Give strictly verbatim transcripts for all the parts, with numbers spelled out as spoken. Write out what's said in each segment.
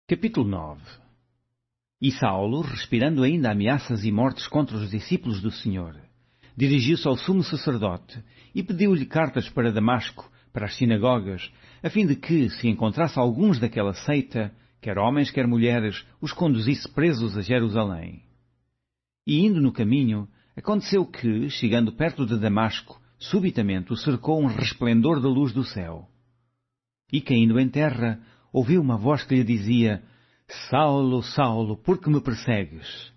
Capítulo nove. E Saulo, respirando ainda ameaças e mortes contra os discípulos do Senhor, dirigiu-se ao sumo sacerdote e pediu-lhe cartas para Damasco, para as sinagogas, a fim de que, se encontrasse alguns daquela seita, quer homens, quer mulheres, os conduzisse presos a Jerusalém. E indo no caminho, aconteceu que, chegando perto de Damasco, subitamente o cercou um resplendor da luz do céu. E caindo em terra, ouviu uma voz que lhe dizia: Saulo, Saulo, por que me persegues?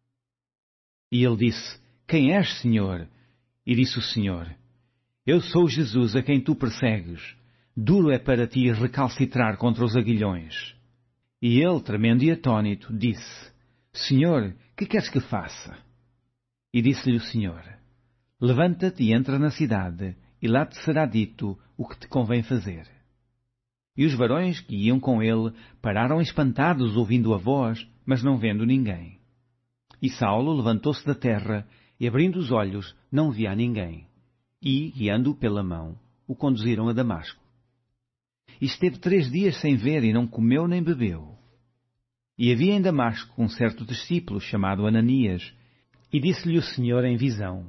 E ele disse: Quem és, Senhor? E disse o Senhor: Eu sou Jesus a quem tu persegues. Duro é para ti recalcitrar contra os aguilhões. E ele, tremendo e atônito, disse: Senhor, que queres que faça? E disse-lhe o Senhor: Levanta-te e entra na cidade, e lá te será dito o que te convém fazer. E os varões que iam com ele pararam espantados ouvindo a voz, mas não vendo ninguém. E Saulo levantou-se da terra e, abrindo os olhos, não via ninguém. E, guiando-o pela mão, o conduziram a Damasco. E esteve três dias sem ver e não comeu nem bebeu. E havia em Damasco um certo discípulo chamado Ananias, e disse-lhe o Senhor em visão: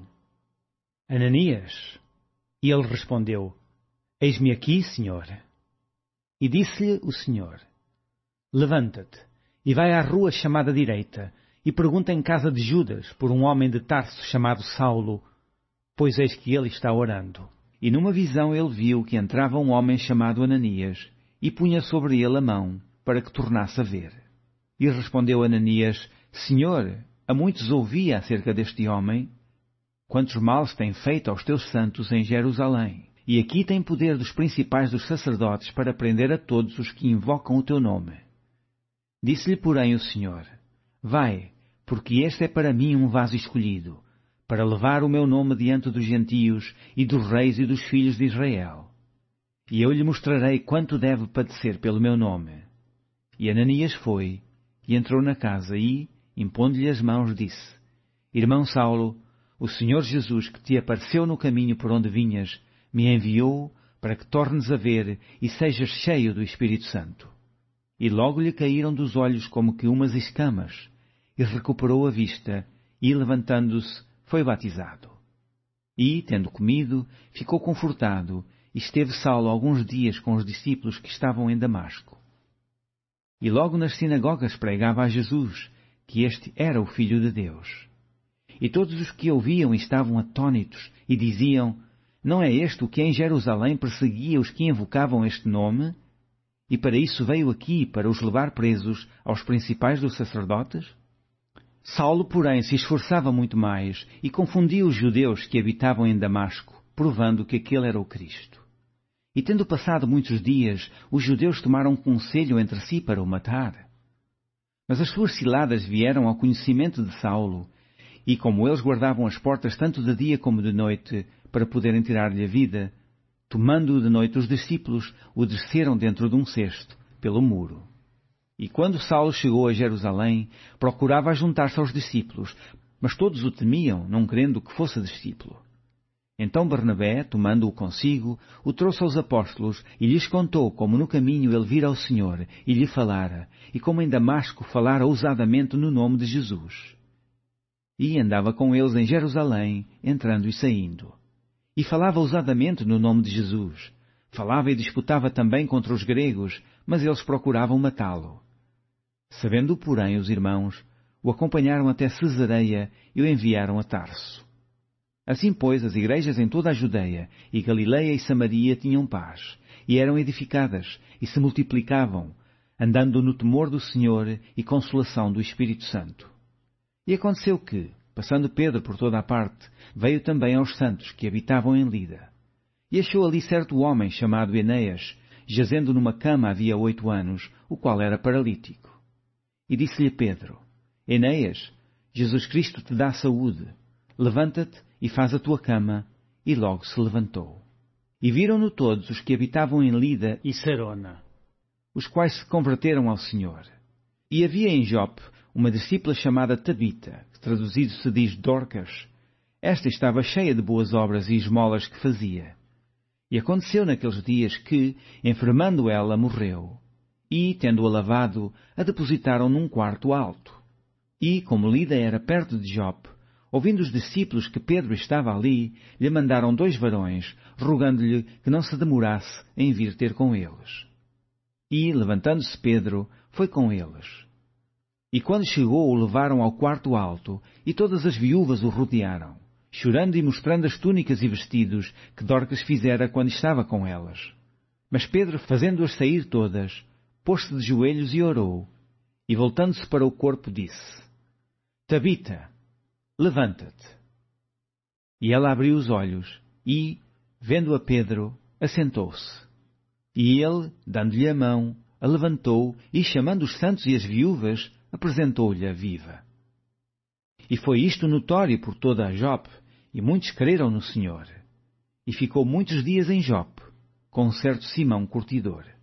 Ananias. E ele respondeu: Eis-me aqui, Senhor. E disse-lhe o Senhor: Levanta-te, e vai à rua chamada direita, e pergunta em casa de Judas por um homem de Tarso chamado Saulo, pois eis que ele está orando. E numa visão ele viu que entrava um homem chamado Ananias, e punha sobre ele a mão, para que tornasse a ver. E respondeu Ananias: Senhor, há muitos ouvi acerca deste homem, quantos males tem feito aos teus santos em Jerusalém. E aqui tem poder dos principais dos sacerdotes para prender a todos os que invocam o teu nome. Disse-lhe, porém, o Senhor: Vai, porque este é para mim um vaso escolhido, para levar o meu nome diante dos gentios e dos reis e dos filhos de Israel. E eu lhe mostrarei quanto deve padecer pelo meu nome. E Ananias foi, e entrou na casa e, impondo-lhe as mãos, disse: Irmão Saulo, o Senhor Jesus, que te apareceu no caminho por onde vinhas, me enviou para que tornes a ver e sejas cheio do Espírito Santo. E logo lhe caíram dos olhos como que umas escamas, e recuperou a vista, e, levantando-se, foi batizado. E, tendo comido, ficou confortado, e esteve Saulo alguns dias com os discípulos que estavam em Damasco. E logo nas sinagogas pregava a Jesus, que este era o Filho de Deus. E todos os que ouviam estavam atônitos, e diziam: Não é este o que em Jerusalém perseguia os que invocavam este nome? E para isso veio aqui, para os levar presos aos principais dos sacerdotes? Saulo, porém, se esforçava muito mais e confundia os judeus que habitavam em Damasco, provando que aquele era o Cristo. E tendo passado muitos dias, os judeus tomaram conselho entre si para o matar. Mas as suas ciladas vieram ao conhecimento de Saulo, e como eles guardavam as portas tanto de dia como de noite, para poderem tirar-lhe a vida, tomando-o de noite os discípulos, o desceram dentro de um cesto, pelo muro. E quando Saulo chegou a Jerusalém, procurava juntar-se aos discípulos, mas todos o temiam, não querendo que fosse discípulo. Então Barnabé, tomando-o consigo, o trouxe aos apóstolos e lhes contou como no caminho ele vira ao Senhor e lhe falara, e como em Damasco falara ousadamente no nome de Jesus. E andava com eles em Jerusalém, entrando e saindo. E falava ousadamente no nome de Jesus. Falava e disputava também contra os gregos, mas eles procuravam matá-lo. Sabendo, porém, os irmãos, o acompanharam até Cesareia e o enviaram a Tarso. Assim, pois, as igrejas em toda a Judeia, e Galileia e Samaria tinham paz, e eram edificadas, e se multiplicavam, andando no temor do Senhor e consolação do Espírito Santo. E aconteceu que, passando Pedro por toda a parte, veio também aos santos que habitavam em Lida. E achou ali certo homem chamado Enéas, jazendo numa cama havia oito anos, o qual era paralítico. E disse-lhe Pedro: Enéas, Jesus Cristo te dá saúde. Levanta-te e faz a tua cama. E logo se levantou. E viram-no todos os que habitavam em Lida e Sarona, os quais se converteram ao Senhor. E havia em Jope uma discípula chamada Tabita, que traduzido se diz Dorcas. Esta estava cheia de boas obras e esmolas que fazia. E aconteceu naqueles dias que, enfermando ela, morreu. e, tendo-a lavado, a depositaram num quarto alto. E, como Lida era perto de Jope, ouvindo os discípulos que Pedro estava ali, lhe mandaram dois varões, rogando-lhe que não se demorasse em vir ter com eles. E, levantando-se Pedro, foi com eles. E quando chegou, o levaram ao quarto alto, e todas as viúvas o rodearam, chorando e mostrando as túnicas e vestidos que Dorcas fizera quando estava com elas. Mas Pedro, fazendo-as sair todas, pôs-se de joelhos e orou, e voltando-se para o corpo disse: Tabita, levanta-te. E ela abriu os olhos, e, vendo a Pedro, assentou-se. E ele, dando-lhe a mão, a levantou, e chamando os santos e as viúvas, apresentou-lhe a viva. E foi isto notório por toda a Jope, e muitos creram no Senhor. E ficou muitos dias em Jope, com um certo Simão curtidor.